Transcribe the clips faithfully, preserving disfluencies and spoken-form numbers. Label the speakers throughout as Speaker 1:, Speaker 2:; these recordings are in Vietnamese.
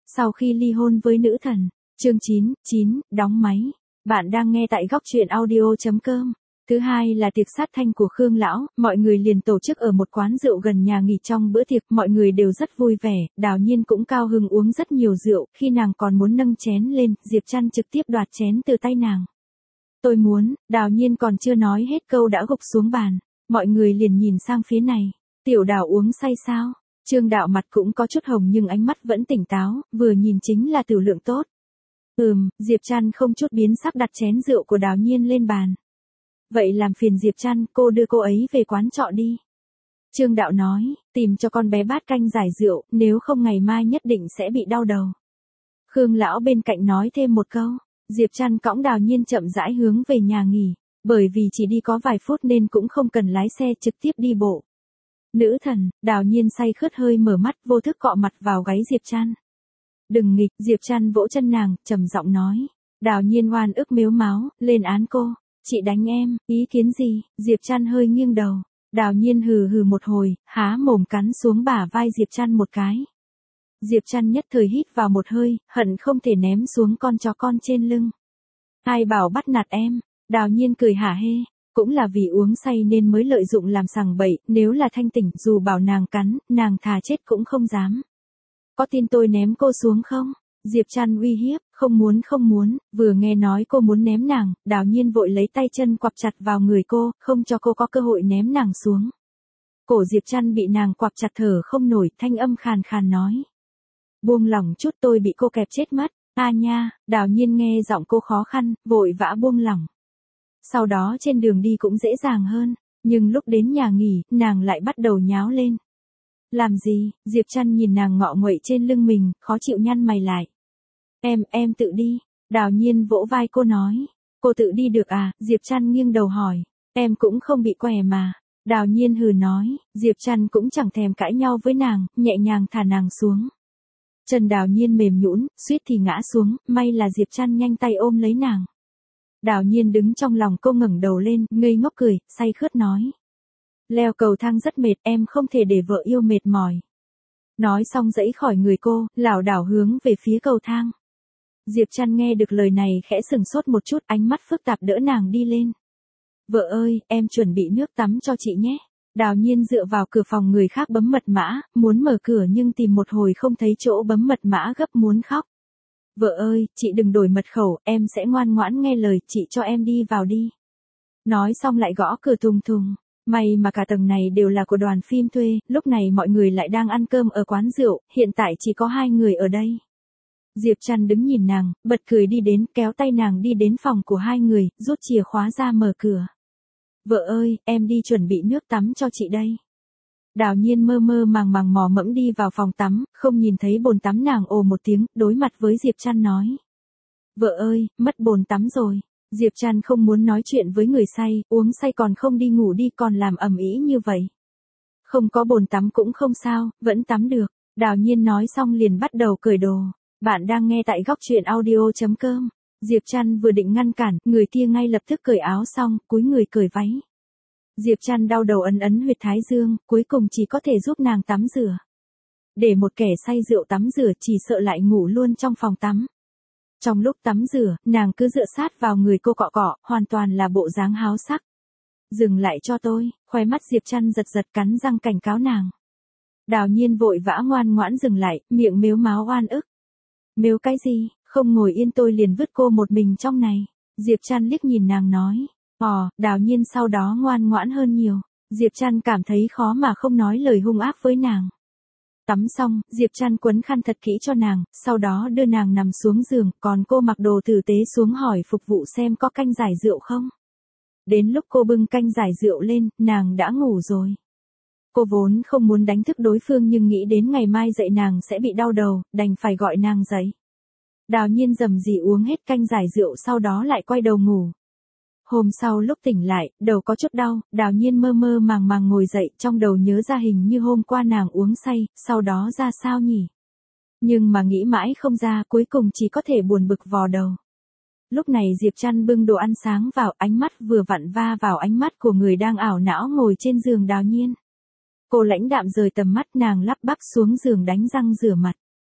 Speaker 1: Sau khi ly hôn với nữ thần. Chương chín, chín, đóng máy. Bạn đang nghe tại góc truyện audio chấm com. Thứ hai là tiệc sát thanh của Khương Lão, mọi người liền tổ chức ở một quán rượu gần nhà nghỉ. Trong bữa tiệc mọi người đều rất vui vẻ, Đào Nhiên cũng cao hứng uống rất nhiều rượu, khi nàng còn muốn nâng chén lên, Diệp Trăn trực tiếp đoạt chén từ tay nàng. Tôi muốn, Đào Nhiên còn chưa nói hết câu đã gục xuống bàn, mọi người liền nhìn sang phía này, tiểu Đào uống say sao? Trương Đạo mặt cũng có chút hồng nhưng ánh mắt vẫn tỉnh táo, vừa nhìn chính là tiểu lượng tốt. Ừm, Diệp Trăn không chút biến sắc đặt chén rượu của Đào Nhiên lên bàn. Vậy làm phiền Diệp Trăn, cô đưa cô ấy về quán trọ đi. Trương Đạo nói, tìm cho con bé bát canh giải rượu, nếu không ngày mai nhất định sẽ bị đau đầu. Khương Lão bên cạnh nói thêm một câu, Diệp Trăn cõng Đào Nhiên chậm rãi hướng về nhà nghỉ, bởi vì chỉ đi có vài phút nên cũng không cần lái xe, trực tiếp đi bộ. Nữ thần, Đào Nhiên say khướt hơi mở mắt, vô thức cọ mặt vào gáy Diệp Trăn. Đừng nghịch, Diệp Trăn vỗ chân nàng, trầm giọng nói. Đào Nhiên oan ức mếu máo, lên án cô. Chị đánh em, ý kiến gì? Diệp Trăn hơi nghiêng đầu. Đào Nhiên hừ hừ một hồi, há mồm cắn xuống bả vai Diệp Trăn một cái. Diệp Trăn nhất thời hít vào một hơi, hận không thể ném xuống con chó con trên lưng. Ai bảo bắt nạt em? Đào Nhiên cười hả hê. Cũng là vì uống say nên mới lợi dụng làm sằng bậy, nếu là thanh tỉnh dù bảo nàng cắn, nàng thà chết cũng không dám. Có tin tôi ném cô xuống không? Diệp Trăn uy hiếp, không muốn không muốn, vừa nghe nói cô muốn ném nàng, Đào Nhiên vội lấy tay chân quặp chặt vào người cô, không cho cô có cơ hội ném nàng xuống. Cổ Diệp Trăn bị nàng quặp chặt thở không nổi, thanh âm khàn khàn nói. Buông lỏng chút tôi bị cô kẹp chết mất, a nha, Đào Nhiên nghe giọng cô khó khăn, vội vã buông lỏng. Sau đó trên đường đi cũng dễ dàng hơn, nhưng lúc đến nhà nghỉ, nàng lại bắt đầu nháo lên. Làm gì? Diệp Trăn nhìn nàng ngọ nguậy trên lưng mình, khó chịu nhăn mày lại. Em, em tự đi. Đào Nhiên vỗ vai cô nói. Cô tự đi được à? Diệp Trăn nghiêng đầu hỏi. Em cũng không bị què mà. Đào Nhiên hừ nói. Diệp Trăn cũng chẳng thèm cãi nhau với nàng, nhẹ nhàng thả nàng xuống. Chân Đào Nhiên mềm nhũn, suýt thì ngã xuống, may là Diệp Trăn nhanh tay ôm lấy nàng. Đào Nhiên đứng trong lòng cô ngẩng đầu lên, ngây ngốc cười, say khướt nói. Leo cầu thang rất mệt, em không thể để vợ yêu mệt mỏi. Nói xong giãy khỏi người cô, lảo đảo hướng về phía cầu thang. Diệp Trăn nghe được lời này khẽ sừng sốt một chút, ánh mắt phức tạp đỡ nàng đi lên. Vợ ơi, em chuẩn bị nước tắm cho chị nhé. Đào Nhiên dựa vào cửa phòng người khác bấm mật mã, muốn mở cửa nhưng tìm một hồi không thấy chỗ bấm mật mã gấp muốn khóc. Vợ ơi, chị đừng đổi mật khẩu, em sẽ ngoan ngoãn nghe lời, chị cho em đi vào đi. Nói xong lại gõ cửa thùng thùng. May mà cả tầng này đều là của đoàn phim thuê, lúc này mọi người lại đang ăn cơm ở quán rượu, hiện tại chỉ có hai người ở đây. Diệp Trăn đứng nhìn nàng, bật cười đi đến, kéo tay nàng đi đến phòng của hai người, rút chìa khóa ra mở cửa. Vợ ơi, em đi chuẩn bị nước tắm cho chị đây. Đào Nhiên mơ mơ màng màng mò mẫm đi vào phòng tắm, không nhìn thấy bồn tắm nàng ồ một tiếng, đối mặt với Diệp Trăn nói. Vợ ơi, mất bồn tắm rồi. Diệp Trăn không muốn nói chuyện với người say, uống say còn không đi ngủ đi còn làm ầm ĩ như vậy. Không có bồn tắm cũng không sao, vẫn tắm được. Đào Nhiên nói xong liền bắt đầu cởi đồ. Bạn đang nghe tại góc truyện audio chấm com. Diệp Trăn vừa định ngăn cản, người kia ngay lập tức cởi áo xong, cúi người cởi váy. Diệp Trăn đau đầu ấn ấn huyệt thái dương, cuối cùng chỉ có thể giúp nàng tắm rửa. Để một kẻ say rượu tắm rửa chỉ sợ lại ngủ luôn trong phòng tắm. Trong lúc tắm rửa, nàng cứ dựa sát vào người cô cọ cọ, hoàn toàn là bộ dáng háo sắc. Dừng lại cho tôi, khóe mắt Diệp Trăn giật giật cắn răng cảnh cáo nàng. Đào Nhiên vội vã ngoan ngoãn dừng lại, miệng mếu máo oan ức. Mếu cái gì, không ngồi yên tôi liền vứt cô một mình trong này. Diệp Trăn liếc nhìn nàng nói. Ồ, Đào Nhiên sau đó ngoan ngoãn hơn nhiều. Diệp Trăn cảm thấy khó mà không nói lời hung ác với nàng. Tắm xong, Diệp Trăn quấn khăn thật kỹ cho nàng, sau đó đưa nàng nằm xuống giường, còn cô mặc đồ tử tế xuống hỏi phục vụ xem có canh giải rượu không. Đến lúc cô bưng canh giải rượu lên, nàng đã ngủ rồi. Cô vốn không muốn đánh thức đối phương nhưng nghĩ đến ngày mai dậy nàng sẽ bị đau đầu, đành phải gọi nàng dậy. Đào Nhiên rầm rì uống hết canh giải rượu sau đó lại quay đầu ngủ. Hôm sau lúc tỉnh lại, đầu có chút đau, Đào Nhiên mơ mơ màng màng ngồi dậy, trong đầu nhớ ra hình như hôm qua nàng uống say, sau đó ra sao nhỉ? Nhưng mà nghĩ mãi không ra, cuối cùng chỉ có thể buồn bực vò đầu. Lúc này Diệp Trăn bưng đồ ăn sáng vào, ánh mắt vừa vặn va vào ánh mắt của người đang ảo não ngồi trên giường Đào Nhiên. Cô lãnh đạm rời tầm mắt, nàng lắp bắp xuống giường đánh răng rửa mặt.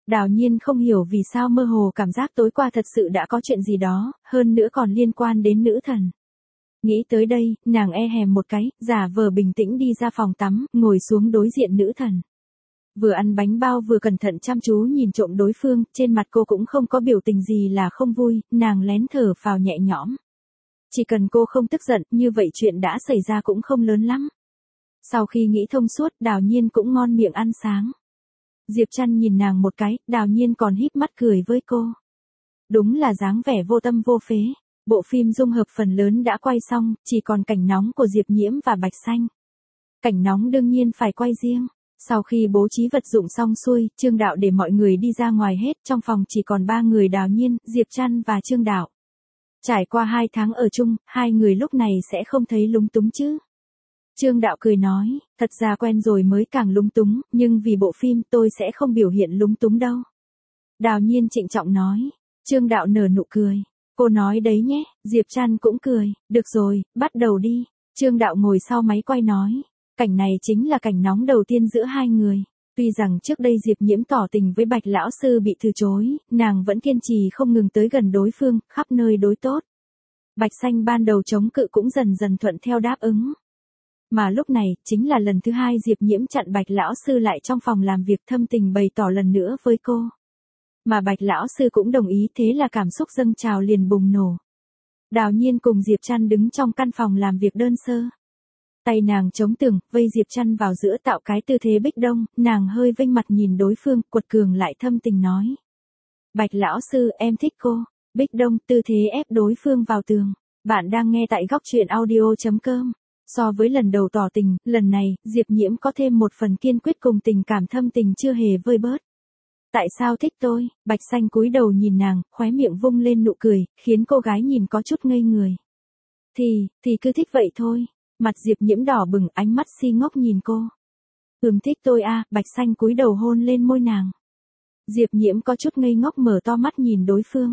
Speaker 1: Đào Nhiên không hiểu vì sao mơ hồ cảm giác tối qua thật sự đã có chuyện gì đó, hơn nữa còn liên quan đến nữ thần. Nghĩ tới đây, nàng e hèm một cái, giả vờ bình tĩnh đi ra phòng tắm, ngồi xuống đối diện nữ thần. Vừa ăn bánh bao vừa cẩn thận chăm chú nhìn trộm đối phương, trên mặt cô cũng không có biểu tình gì là không vui, nàng lén thở phào nhẹ nhõm. Chỉ cần cô không tức giận, như vậy chuyện đã xảy ra cũng không lớn lắm. Sau khi nghĩ thông suốt, Đào Nhiên cũng ngon miệng ăn sáng. Diệp Trăn nhìn nàng một cái, Đào Nhiên còn híp mắt cười với cô. Đúng là dáng vẻ vô tâm vô phế. Bộ phim dung hợp phần lớn đã quay xong, chỉ còn cảnh nóng của Diệp Nhiễm và Bạch Xanh. Cảnh nóng đương nhiên phải quay riêng. Sau khi bố trí vật dụng xong xuôi, Trương Đạo để mọi người đi ra ngoài hết, trong phòng chỉ còn ba người Đào Nhiên, Diệp Trăn và Trương Đạo. Trải qua hai tháng ở chung, hai người lúc này sẽ không thấy lúng túng chứ. Trương Đạo cười nói, thật ra quen rồi mới càng lúng túng, nhưng vì bộ phim tôi sẽ không biểu hiện lúng túng đâu. Đào Nhiên trịnh trọng nói. Trương Đạo nở nụ cười. Cô nói đấy nhé, Diệp Trăn cũng cười, được rồi, bắt đầu đi. Trương Đạo ngồi sau máy quay nói, cảnh này chính là cảnh nóng đầu tiên giữa hai người. Tuy rằng trước đây Diệp Nhiễm tỏ tình với Bạch Lão Sư bị từ chối, nàng vẫn kiên trì không ngừng tới gần đối phương, khắp nơi đối tốt. Bạch Xanh ban đầu chống cự cũng dần dần thuận theo đáp ứng. Mà lúc này, chính là lần thứ hai Diệp Nhiễm chặn Bạch Lão Sư lại trong phòng làm việc thâm tình bày tỏ lần nữa với cô. Mà Bạch Lão Sư cũng đồng ý, thế là cảm xúc dâng trào liền bùng nổ. Đào Nhiên cùng Diệp Trăn đứng trong căn phòng làm việc đơn sơ. Tay nàng chống tường, vây Diệp Trăn vào giữa tạo cái tư thế bích đông, nàng hơi vênh mặt nhìn đối phương, quật cường lại thâm tình nói. Bạch Lão Sư, em thích cô. Bích đông, tư thế ép đối phương vào tường. Bạn đang nghe tại góc truyện audio chấm com. So với lần đầu tỏ tình, lần này, Diệp Nhiễm có thêm một phần kiên quyết cùng tình cảm thâm tình chưa hề vơi bớt. Tại sao thích tôi? Bạch Xanh cúi đầu nhìn nàng, khóe miệng vung lên nụ cười, khiến cô gái nhìn có chút ngây người. Thì, thì cứ thích vậy thôi. Mặt Diệp Nhiễm đỏ bừng, ánh mắt si ngốc nhìn cô. Ừm thích tôi à, Bạch Xanh cúi đầu hôn lên môi nàng. Diệp Nhiễm có chút ngây ngốc mở to mắt nhìn đối phương.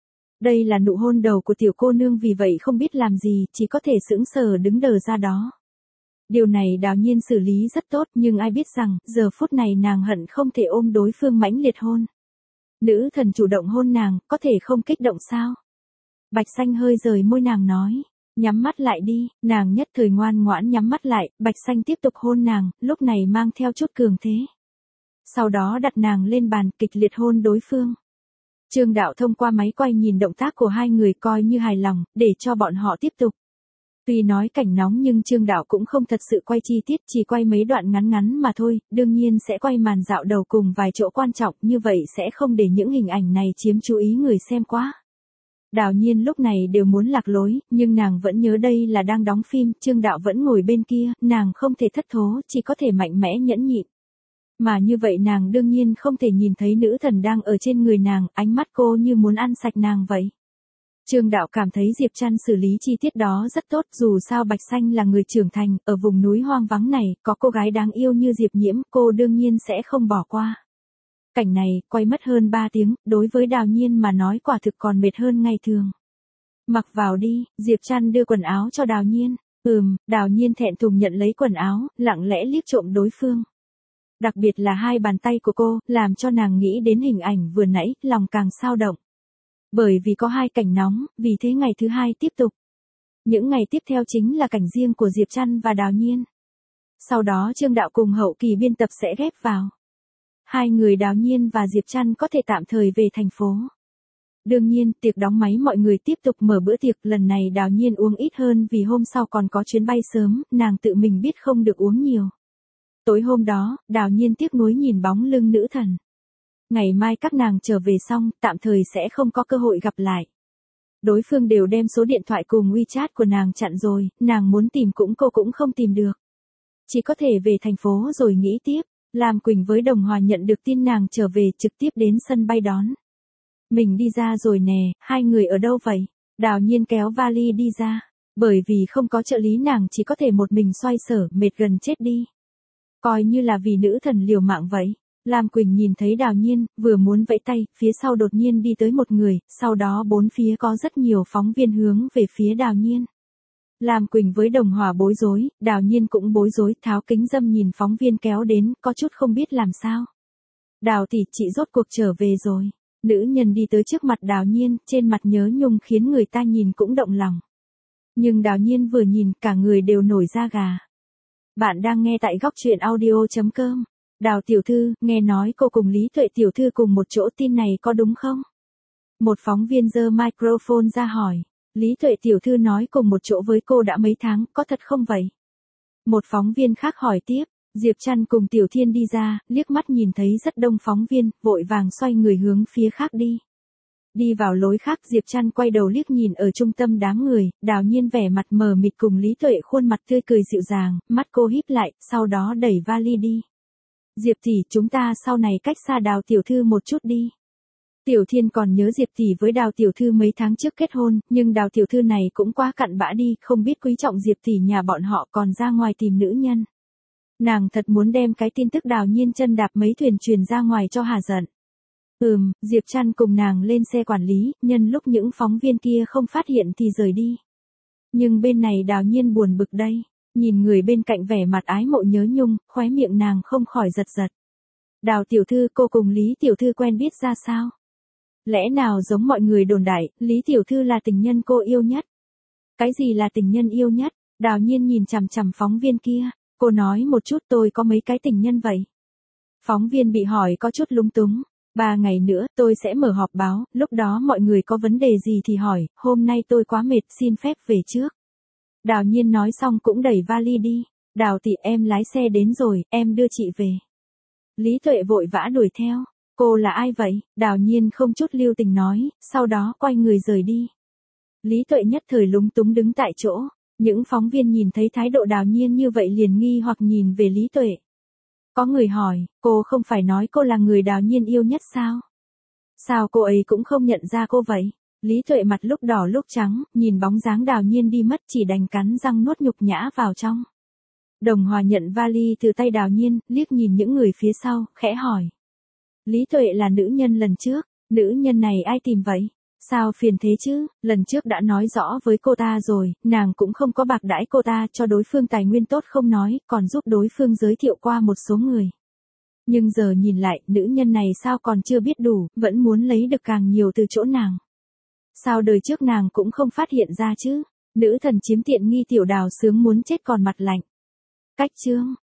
Speaker 1: Đây là nụ hôn đầu của tiểu cô nương, vì vậy không biết làm gì, chỉ có thể sững sờ đứng đờ ra đó. Điều này Đào Nhiên xử lý rất tốt, nhưng ai biết rằng, giờ phút này nàng hận không thể ôm đối phương mãnh liệt hôn. Nữ thần chủ động hôn nàng, có thể không kích động sao? Bạch Xanh hơi rời môi nàng nói, nhắm mắt lại đi, nàng nhất thời ngoan ngoãn nhắm mắt lại, Bạch Xanh tiếp tục hôn nàng, lúc này mang theo chút cường thế. Sau đó đặt nàng lên bàn, kịch liệt hôn đối phương. Trương Đạo thông qua máy quay nhìn động tác của hai người coi như hài lòng, để cho bọn họ tiếp tục. Tuy nói cảnh nóng nhưng Trương Đạo cũng không thật sự quay chi tiết, chỉ quay mấy đoạn ngắn ngắn mà thôi, đương nhiên sẽ quay màn dạo đầu cùng vài chỗ quan trọng, như vậy sẽ không để những hình ảnh này chiếm chú ý người xem quá. Đào Nhiên lúc này đều muốn lạc lối, nhưng nàng vẫn nhớ đây là đang đóng phim, Trương Đạo vẫn ngồi bên kia, nàng không thể thất thố, chỉ có thể mạnh mẽ nhẫn nhịn. Mà như vậy nàng đương nhiên không thể nhìn thấy nữ thần đang ở trên người nàng, ánh mắt cô như muốn ăn sạch nàng vậy. Trương Đạo cảm thấy Diệp Trăn xử lý chi tiết đó rất tốt, dù sao Bạch Xanh là người trưởng thành, ở vùng núi hoang vắng này, có cô gái đáng yêu như Diệp Nhiễm, cô đương nhiên sẽ không bỏ qua. Cảnh này, quay mất hơn ba tiếng, đối với Đào Nhiên mà nói quả thực còn mệt hơn ngày thường. Mặc vào đi, Diệp Trăn đưa quần áo cho Đào Nhiên. Ừm, Đào Nhiên thẹn thùng nhận lấy quần áo, lặng lẽ liếc trộm đối phương. Đặc biệt là hai bàn tay của cô, làm cho nàng nghĩ đến hình ảnh vừa nãy, lòng càng xao động. Bởi vì có hai cảnh nóng, vì thế ngày thứ hai tiếp tục. Những ngày tiếp theo chính là cảnh riêng của Diệp Trăn và Đào Nhiên. Sau đó Trương Đạo cùng hậu kỳ biên tập sẽ ghép vào. Hai người Đào Nhiên và Diệp Trăn có thể tạm thời về thành phố. Đương nhiên, tiệc đóng máy mọi người tiếp tục mở bữa tiệc, lần này Đào Nhiên uống ít hơn vì hôm sau còn có chuyến bay sớm, nàng tự mình biết không được uống nhiều. Tối hôm đó, Đào Nhiên tiếc nuối nhìn bóng lưng nữ thần. Ngày mai các nàng trở về xong, tạm thời sẽ không có cơ hội gặp lại. Đối phương đều đem số điện thoại cùng WeChat của nàng chặn rồi, nàng muốn tìm cũng cô cũng không tìm được. Chỉ có thể về thành phố rồi nghĩ tiếp. Lam Quỳnh với Đồng Hòa nhận được tin nàng trở về trực tiếp đến sân bay đón. Mình đi ra rồi nè, hai người ở đâu vậy? Đào Nhiên kéo vali đi ra. Bởi vì không có trợ lý nàng chỉ có thể một mình xoay sở, mệt gần chết đi. Coi như là vì nữ thần liều mạng vậy. Lam Quỳnh nhìn thấy Đào Nhiên, vừa muốn vẫy tay, phía sau đột nhiên đi tới một người, sau đó bốn phía có rất nhiều phóng viên hướng về phía Đào Nhiên. Lam Quỳnh với Đồng Hòa bối rối, Đào Nhiên cũng bối rối, tháo kính râm nhìn phóng viên kéo đến, có chút không biết làm sao. Đào tỷ, chị rốt cuộc trở về rồi. Nữ nhân đi tới trước mặt Đào Nhiên, trên mặt nhớ nhung khiến người ta nhìn cũng động lòng. Nhưng Đào Nhiên vừa nhìn, cả người đều nổi da gà. Bạn đang nghe tại góc truyện audio chấm com. Đào tiểu thư, nghe nói cô cùng Lý Tuệ tiểu thư cùng một chỗ, tin này có đúng không? Một phóng viên giơ microphone ra hỏi. Lý Tuệ tiểu thư nói cùng một chỗ với cô đã mấy tháng, có thật không vậy? Một phóng viên khác hỏi tiếp. Diệp Trăn cùng Tiểu Thiên đi ra, liếc mắt nhìn thấy rất đông phóng viên, vội vàng xoay người hướng phía khác đi. Đi vào lối khác, Diệp Trăn quay đầu liếc nhìn ở trung tâm đám người, Đào Nhiên vẻ mặt mờ mịt cùng Lý Tuệ khuôn mặt tươi cười dịu dàng, mắt cô híp lại, sau đó đẩy vali đi. Diệp tỷ, chúng ta sau này cách xa Đào tiểu thư một chút đi. Tiểu Thiên còn nhớ Diệp tỷ với Đào tiểu thư mấy tháng trước kết hôn, nhưng Đào tiểu thư này cũng quá cặn bã đi, không biết quý trọng Diệp tỷ nhà bọn họ, còn ra ngoài tìm nữ nhân. Nàng thật muốn đem cái tin tức Đào Nhiên chân đạp mấy thuyền truyền ra ngoài cho hà giận. Ừm, Diệp Trăn cùng nàng lên xe quản lý, nhân lúc những phóng viên kia không phát hiện thì rời đi. Nhưng bên này Đào Nhiên buồn bực đây, nhìn người bên cạnh vẻ mặt ái mộ nhớ nhung, khóe miệng nàng không khỏi giật giật. Đào tiểu thư, cô cùng Lý tiểu thư quen biết ra sao? Lẽ nào giống mọi người đồn đại, Lý tiểu thư là tình nhân cô yêu nhất? Cái gì là tình nhân yêu nhất? Đào Nhiên nhìn chằm chằm phóng viên kia. Cô nói một chút, tôi có mấy cái tình nhân vậy. Phóng viên bị hỏi có chút lúng túng. Ba ngày nữa tôi sẽ mở họp báo, lúc đó mọi người có vấn đề gì thì hỏi, hôm nay tôi quá mệt, xin phép về trước. Đào Nhiên nói xong cũng đẩy vali đi. Đào tỷ, em lái xe đến rồi, em đưa chị về. Lý Tuệ vội vã đuổi theo. Cô là ai vậy? Đào Nhiên không chút lưu tình nói, sau đó quay người rời đi. Lý Tuệ nhất thời lúng túng đứng tại chỗ. Những phóng viên nhìn thấy thái độ Đào Nhiên như vậy liền nghi hoặc nhìn về Lý Tuệ. Có người hỏi, cô không phải nói cô là người Đào Nhiên yêu nhất sao? Sao cô ấy cũng không nhận ra cô vậy? Lý Tuệ mặt lúc đỏ lúc trắng, nhìn bóng dáng Đào Nhiên đi mất chỉ đành cắn răng nuốt nhục nhã vào trong. Đồng Hòa nhận vali từ tay Đào Nhiên, liếc nhìn những người phía sau, khẽ hỏi. Lý Tuệ là nữ nhân lần trước, nữ nhân này ai tìm vậy? Sao phiền thế chứ, lần trước đã nói rõ với cô ta rồi, nàng cũng không có bạc đãi cô ta, cho đối phương tài nguyên tốt không nói, còn giúp đối phương giới thiệu qua một số người. Nhưng giờ nhìn lại, nữ nhân này sao còn chưa biết đủ, vẫn muốn lấy được càng nhiều từ chỗ nàng. Sao đời trước nàng cũng không phát hiện ra chứ, nữ thần chiếm tiện nghi tiểu Đào sướng muốn chết còn mặt lạnh. Cách chương